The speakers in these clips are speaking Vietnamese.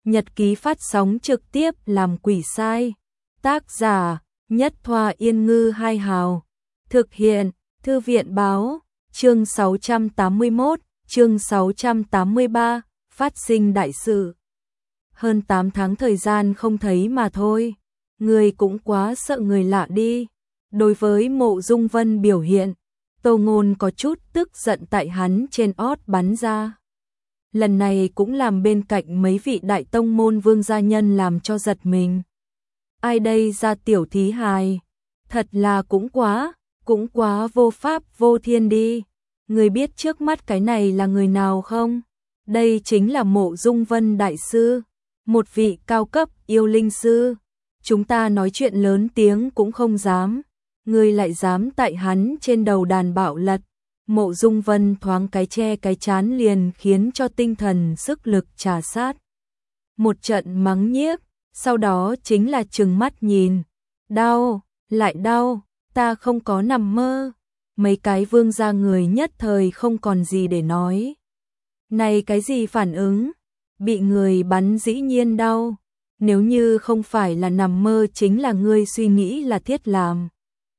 Nhật ký phát sóng trực tiếp làm quỷ sai. Tác giả Nhất Thoa Yên Ngư Hai Hào. Thực hiện Thư viện Báo. Chương 681, chương 683, phát sinh đại sự. Hơn 8 tháng thời gian không thấy mà thôi. Người cũng quá sợ người lạ đi. Đối với Mộ Dung Vân biểu hiện, Tô Ngôn có chút tức giận tại hắn trên ót bắn ra. Lần này cũng làm bên cạnh mấy vị đại tông môn vương gia nhân làm cho giật mình. Ai đây ra tiểu thí hài? Thật là cũng quá vô pháp vô thiên đi. Người biết trước mắt cái này là người nào không? Đây chính là Mộ Dung Vân đại sư, một vị cao cấp yêu linh sư. Chúng ta nói chuyện lớn tiếng cũng không dám, người lại dám tại hắn trên đầu đàn bạo lật. Mộ Dung Vân thoáng cái che cái chán liền khiến cho tinh thần sức lực trà sát. Một trận mắng nhiếc, sau đó chính là trừng mắt nhìn. Đau, lại đau, ta không có nằm mơ. Mấy cái vương gia người nhất thời không còn gì để nói. Này cái gì phản ứng? Bị người bắn dĩ nhiên đau. Nếu như không phải là nằm mơ chính là ngươi suy nghĩ là thiết làm.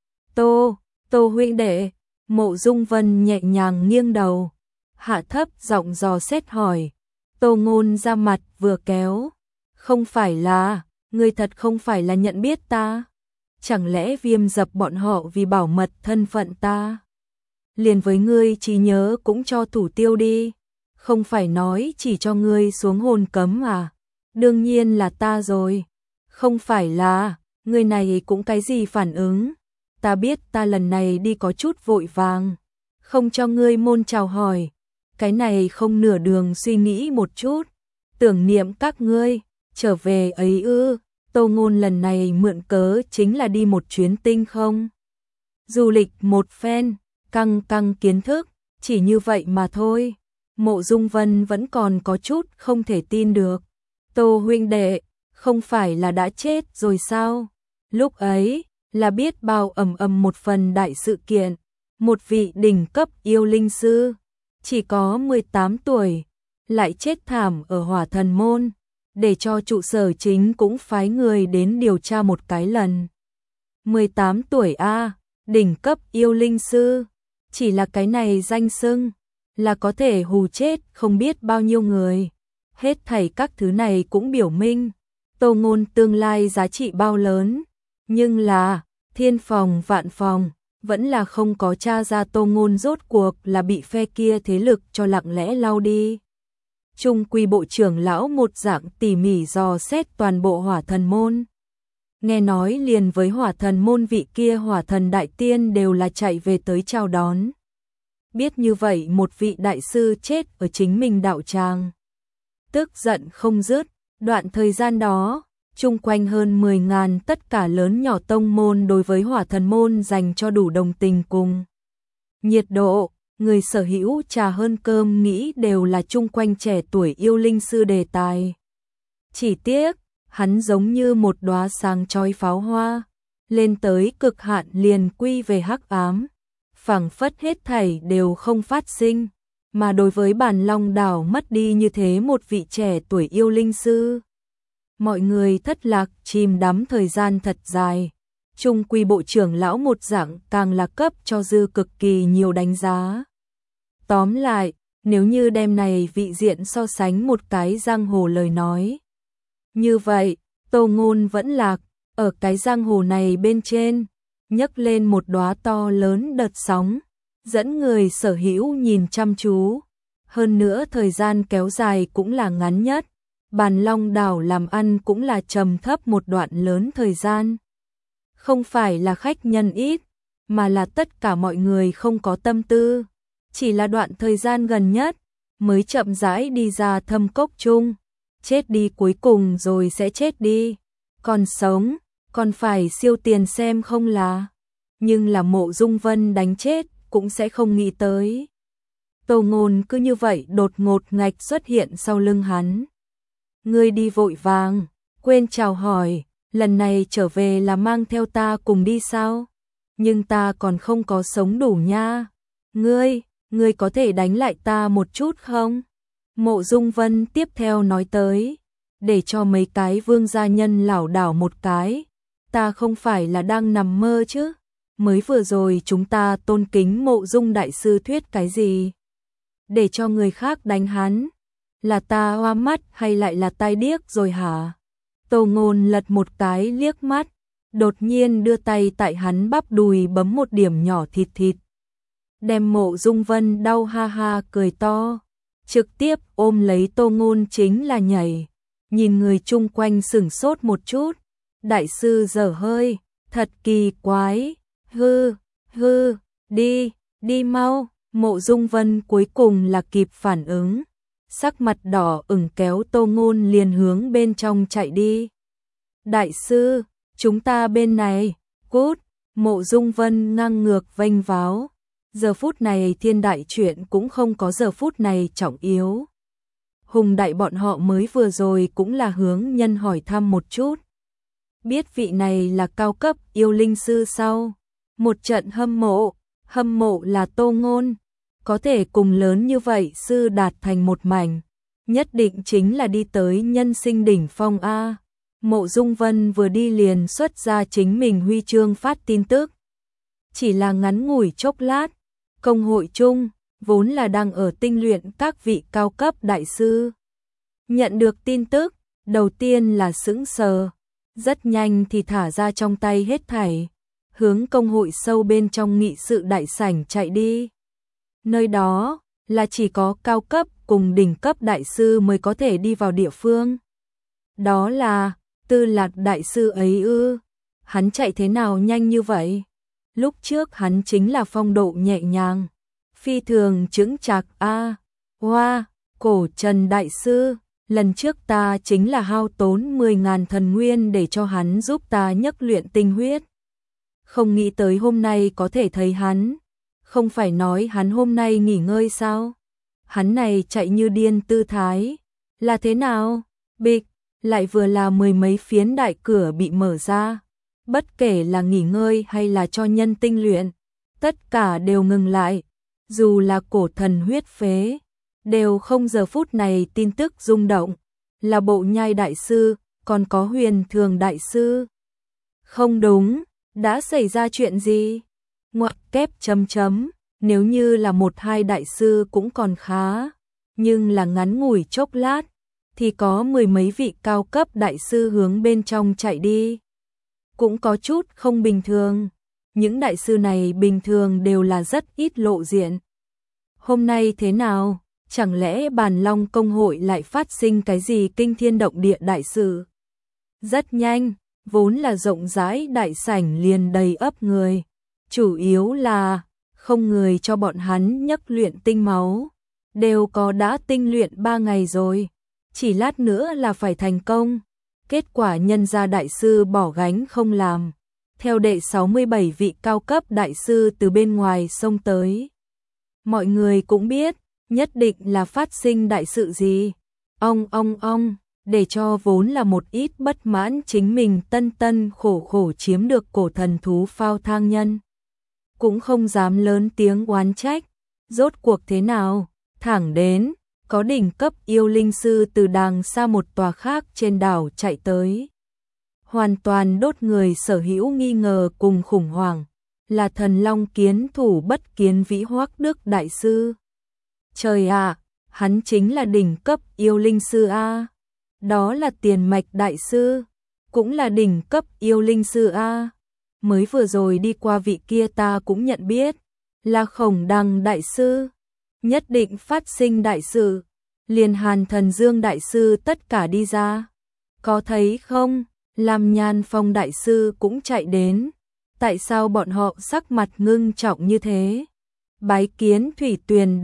Tô huynh đệ. Mộ Dung Vân nhẹ nhàng nghiêng đầu, hạ thấp giọng dò xét hỏi. Tô Ngôn ra mặt vừa kéo. Không phải là, ngươi thật không phải là nhận biết ta? Chẳng lẽ Viêm Dập bọn họ vì bảo mật thân phận ta? Liền với ngươi trí nhớ cũng cho thủ tiêu đi. Không phải nói chỉ cho ngươi xuống hồn cấm à? Đương nhiên là ta rồi. Không phải là, ngươi này cũng cái gì phản ứng? Ta biết ta lần này đi có chút vội vàng, không cho ngươi môn chào hỏi. Cái này không nửa đường suy nghĩ một chút, tưởng niệm các ngươi, trở về ấy ư? Tô Ngôn lần này mượn cớ chính là đi một chuyến tinh không. Du lịch một phen, căng kiến thức, chỉ như vậy mà thôi. Mộ Dung Vân vẫn còn có chút không thể tin được. Tô huynh đệ, không phải là đã chết rồi sao? Lúc ấy là biết bao ầm một phần đại sự kiện, một vị đỉnh cấp yêu linh sư, chỉ có 18 tuổi, lại chết thảm ở Hỏa Thần Môn, để cho trụ sở chính cũng phái người đến điều tra một cái lần. 18 tuổi a, đỉnh cấp yêu linh sư, chỉ là cái này danh xưng là có thể hù chết không biết bao nhiêu người. Hết thảy các thứ này cũng biểu minh Tô Ngôn tương lai giá trị bao lớn. Nhưng là, thiên phòng vạn phòng, vẫn là không có tra ra Tô Ngôn rốt cuộc là bị phe kia thế lực cho lặng lẽ lau đi. Trung quy bộ trưởng lão một dạng tỉ mỉ dò xét toàn bộ Hỏa Thần Môn. Nghe nói liền với Hỏa Thần Môn vị kia Hỏa Thần Đại Tiên đều là chạy về tới chào đón. Biết như vậy một vị đại sư chết ở chính mình đạo tràng. Tức giận không dứt, đoạn thời gian đó, chung quanh hơn 10.000 tất cả lớn nhỏ tông môn đối với Hỏa Thần Môn dành cho đủ đồng tình cùng nhiệt độ, người sở hữu trà hơn cơm nghĩ đều là chung quanh trẻ tuổi yêu linh sư đề tài. Chỉ tiếc, hắn giống như một đóa sáng chói pháo hoa, lên tới cực hạn liền quy về hắc ám, phảng phất hết thảy đều không phát sinh, mà đối với Bàn Long đảo mất đi như thế một vị trẻ tuổi yêu linh sư. Mọi người thất lạc chìm đắm thời gian thật dài. Trung quy bộ trưởng lão một dạng càng là cấp cho dư cực kỳ nhiều đánh giá. Tóm lại, nếu như đem này vị diện so sánh một cái giang hồ lời nói. Như vậy, Tô Ngôn vẫn lạc, ở cái giang hồ này bên trên, nhấc lên một đóa to lớn đợt sóng, dẫn người sở hữu nhìn chăm chú. Hơn nữa thời gian kéo dài cũng là ngắn nhất. Bàn Long đảo làm ăn cũng là trầm thấp một đoạn lớn thời gian. Không phải là khách nhân ít, mà là tất cả mọi người không có tâm tư. Chỉ là đoạn thời gian gần nhất, mới chậm rãi đi ra thâm cốc chung. Chết đi cuối cùng rồi sẽ chết đi. Còn sống, còn phải siêu tiền xem không là. Nhưng là Mộ Dung Vân đánh chết, cũng sẽ không nghĩ tới. Tô Ngôn cứ như vậy đột ngột ngạch xuất hiện sau lưng hắn. Ngươi đi vội vàng, quên chào hỏi, lần này trở về là mang theo ta cùng đi sao? Nhưng ta còn không có sống đủ nha. Ngươi có thể đánh lại ta một chút không? Mộ Dung Vân tiếp theo nói tới. để cho mấy cái vương gia nhân lảo đảo một cái. Ta không phải là đang nằm mơ chứ? Mới vừa rồi chúng ta tôn kính Mộ Dung đại sư thuyết cái gì? Để cho người khác đánh hắn? Là ta hoa mắt hay lại là tai điếc rồi hả? Tô Ngôn lật một cái liếc mắt, đột nhiên đưa tay tại hắn bắp đùi bấm một điểm nhỏ thịt thịt. Đem Mộ Dung Vân đau ha ha cười to, trực tiếp ôm lấy Tô Ngôn chính là nhảy. Nhìn người chung quanh sửng sốt một chút, đại sư dở hơi, thật kỳ quái, hư, đi mau. Mộ Dung Vân cuối cùng là kịp phản ứng, sắc mặt đỏ ửng kéo Tô Ngôn liền hướng bên trong chạy đi. Đại sư, chúng ta bên này, cút. Mộ Dung Vân ngang ngược vênh váo. Giờ phút này thiên đại chuyện cũng không có giờ phút này trọng yếu. Hùng đại bọn họ mới vừa rồi cũng là hướng nhân hỏi thăm một chút. Biết vị này là cao cấp yêu linh sư sau. Một trận hâm mộ là Tô Ngôn. Có thể cùng lớn như vậy sư đạt thành một mảnh. Nhất định chính là đi tới nhân sinh đỉnh phong A. Mộ Dung Vân vừa đi liền xuất ra chính mình huy chương phát tin tức. Chỉ là ngắn ngủi chốc lát, công hội chung, vốn là đang ở tinh luyện các vị cao cấp đại sư. Nhận được tin tức, đầu tiên là sững sờ, rất nhanh thì thả ra trong tay hết thảy, hướng công hội sâu bên trong nghị sự đại sảnh chạy đi. Nơi đó là chỉ có cao cấp cùng đỉnh cấp đại sư mới có thể đi vào địa phương. Đó là Tư Lạc đại sư ấy ư? Hắn chạy thế nào nhanh như vậy? Lúc trước hắn chính là phong độ nhẹ nhàng, phi thường chững chạc a. Hoa, Cổ Trần đại sư, lần trước ta chính là hao tốn 10.000 thần nguyên để cho hắn giúp ta nhấc luyện tinh huyết. Không nghĩ tới hôm nay có thể thấy hắn. Không phải nói hắn hôm nay nghỉ ngơi sao? Hắn này chạy như điên tư thái. Là thế nào? Bịch, lại vừa là mười mấy phiến đại cửa bị mở ra. Bất kể là nghỉ ngơi hay là cho nhân tinh luyện, tất cả đều ngừng lại. Dù là cổ thần huyết phế, đều không giờ phút này tin tức rung động. Là Bộ Nhai đại sư, còn có Huyền Thường đại sư. Không đúng, đã xảy ra chuyện gì? Ngoặc kép chấm chấm, nếu như là một hai đại sư cũng còn khá, nhưng là ngắn ngủi chốc lát, thì có mười mấy vị cao cấp đại sư hướng bên trong chạy đi. Cũng có chút không bình thường, những đại sư này bình thường đều là rất ít lộ diện. Hôm nay thế nào, chẳng lẽ Bàn Long công hội lại phát sinh cái gì kinh thiên động địa đại sự? Rất nhanh, vốn là rộng rãi đại sảnh liền đầy ắp người. Chủ yếu là không người cho bọn hắn nhấc luyện tinh máu, đều có đã tinh luyện 3 ngày rồi, chỉ lát nữa là phải thành công. Kết quả nhân gia đại sư bỏ gánh không làm, theo đệ 67 vị cao cấp đại sư từ bên ngoài xông tới. Mọi người cũng biết, nhất định là phát sinh đại sự gì. Ong, để cho vốn là một ít bất mãn chính mình tân khổ chiếm được cổ thần thú phao thang nhân. Cũng không dám lớn tiếng oán trách, rốt cuộc thế nào, thẳng đến, có đỉnh cấp yêu linh sư từ đàng xa một tòa khác trên đảo chạy tới. Hoàn toàn đốt người sở hữu nghi ngờ cùng khủng hoảng, là Thần Long Kiến thủ Bất Kiến Vĩ Hoắc Đức đại sư. Trời ạ, hắn chính là đỉnh cấp yêu linh sư a. Đó là Tiền Mạch đại sư, cũng là đỉnh cấp yêu linh sư a. Mới vừa rồi đi qua vị kia ta cũng nhận biết, là Khổng Đằng đại sư, nhất định phát sinh đại sự. Liền Hàn Thần Dương đại sư tất cả đi ra. Có thấy không, Lam Nhan Phong đại sư cũng chạy đến. Tại sao bọn họ sắc mặt ngưng trọng như thế? Bái kiến Thủy Tuyền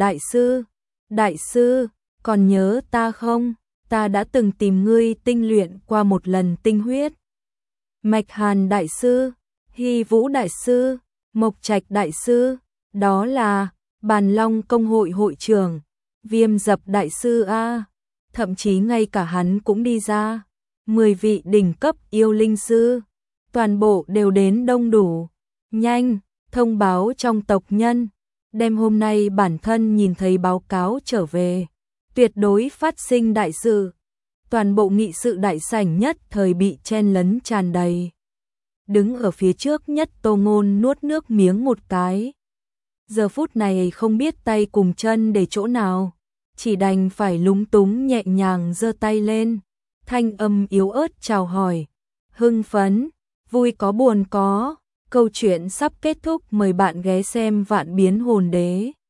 đại sư, còn nhớ ta không? Ta đã từng tìm ngươi tinh luyện qua một lần tinh huyết. Mạch Hàn đại sư, Hy Vũ đại sư, Mộc Trạch đại sư, đó là Bàn Long công hội hội trưởng, Viêm Dập đại sư a. Thậm chí ngay cả hắn cũng đi ra. 10 vị đỉnh cấp yêu linh sư, toàn bộ đều đến đông đủ. Nhanh, thông báo trong tộc nhân, đem hôm nay bản thân nhìn thấy báo cáo trở về, tuyệt đối phát sinh đại sự. Toàn bộ nghị sự đại sảnh nhất thời bị chen lấn tràn đầy. Đứng ở phía trước nhất Tô Ngôn nuốt nước miếng một cái. Giờ phút này không biết tay cùng chân để chỗ nào, chỉ đành phải lúng túng nhẹ nhàng giơ tay lên, thanh âm yếu ớt chào hỏi, hưng phấn, vui có buồn có, câu chuyện sắp kết thúc, mời bạn ghé xem Vạn Biến Hồn Đế.